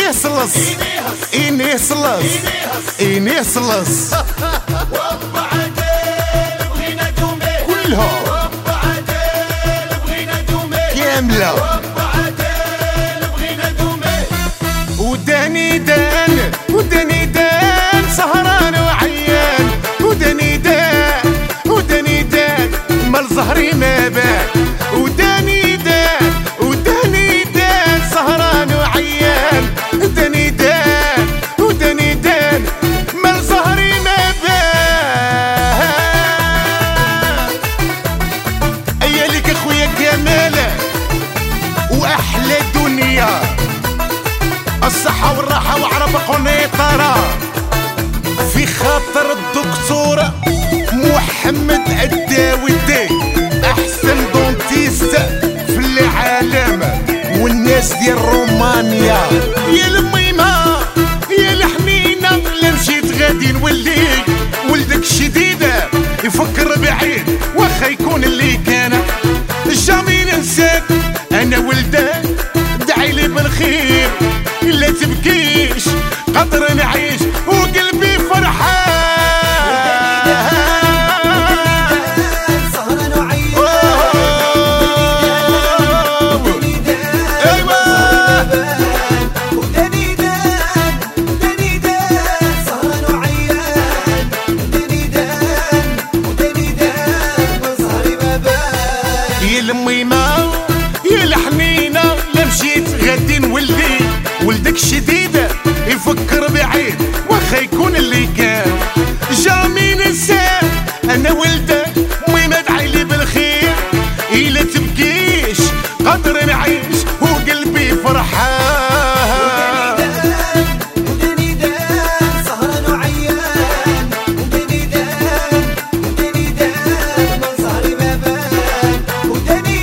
إنيسلس إنيسلس وبعدين بغينا دومي كلها وبعدين بغينا دومي كاملة وبعدين بغينا دومي وداني دان سهران وعيان وداني دان مال زهري ما بان وداني دان سهران وعيان وداني دان مال زهري ما بان ايالك اخويا كمالة واحلى دنيا الصحة والراحة وعرب قنيطرة في خاطر الدكتور محمد الداودي احسن دونتيست في العالم والناس ديال رومانيا يا الميمة يا الحنينة لا مشيت غادي نولي ولدك شديدة يفكر بعيد واخا يكون اللي كان جامي ننساك انا ولدك دعيلي بالخير لا تبكيش قدر نعيش وقلبي فرحان سهران وعيان وداني دان سهران وعيان وداني دان مظهري ما بان يا الميمة يا الحنينة لا مشيت غادي نولي ولدك شديدة يفكر بعيد واخا يكون اللي كان جامي ننساه انا ولدك ميمة دعيلي بالخير إلا تبكيش قدر نعيش وقلبي فرحان وداني دان سهران وعيان وداني دان مظهري ما بان وداني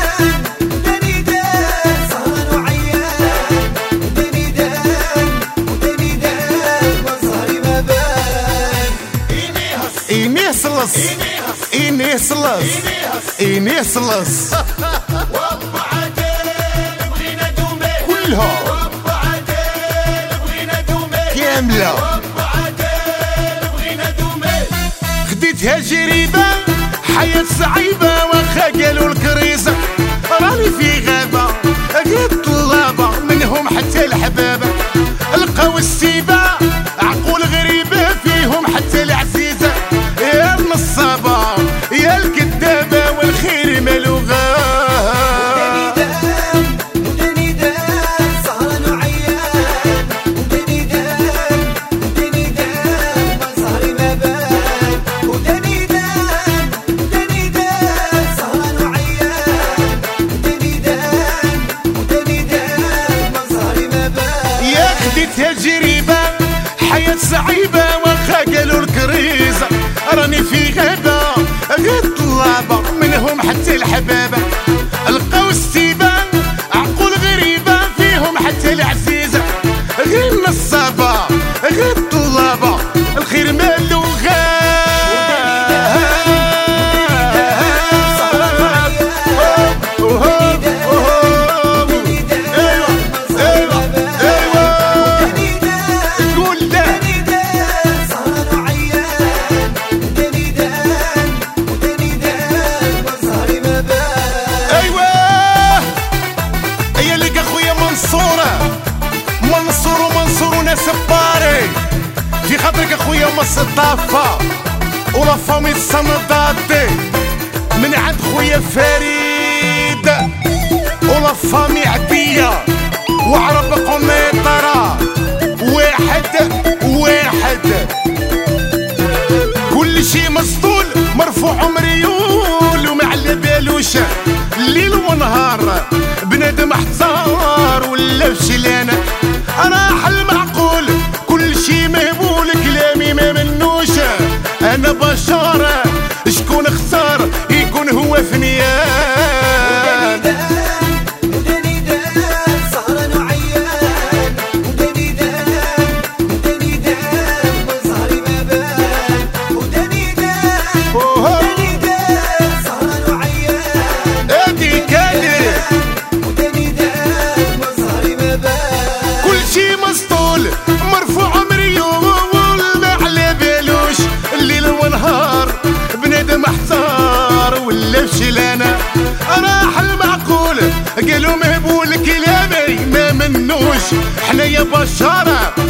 دان سهران وعيان وداني دان مظهري ما بان إنيسلس وبعدين بغينا دومي كلها وبعدين بغينا دومي كاملة وبعدين بغينا دومي خديتها جريبة حياة صعيبة واخا قالوا الكريزة راني في غابة غير طلابة منهم حتى الحبابة لقاو السيبة عقول غريبة فيهم حتى العزيزة يا النصابة يا الكذابة والخير مالو غاب وداني دان سهران وعيان وداني دان مظهري ما بان وداني دان سهران وعيان وداني دان مظهري ما بان يا خديتها جريبة حياة صعيبة واخا قالوا الكريزة راني في غابة غير طلابة منهم حتى الحبابة لقاو السيبة عقول غريبة فيهم حتى العزيزة غير نصابة غير طلابة الخير مالو منصور وناس باري في خاطرك اخويا مصطفى ولا فامي الصندادي من عند خويا فريد ولا فامي عبية وعرب قنيطرة واحد كل شي مسطول مرفوع مريول وما على بالوش ليل ونهار بنادم احتار ولا فشلانة راح المعقول كل شي مهبول كلامي ما منوش انا بشارة شكون اختار يكون هو فنيان وداني دان سهران وعيان وداني دان مظهري ما بان وداني دان سهران وعيان ادي كادر وداني دان مظهري ما بان كل شي بشارة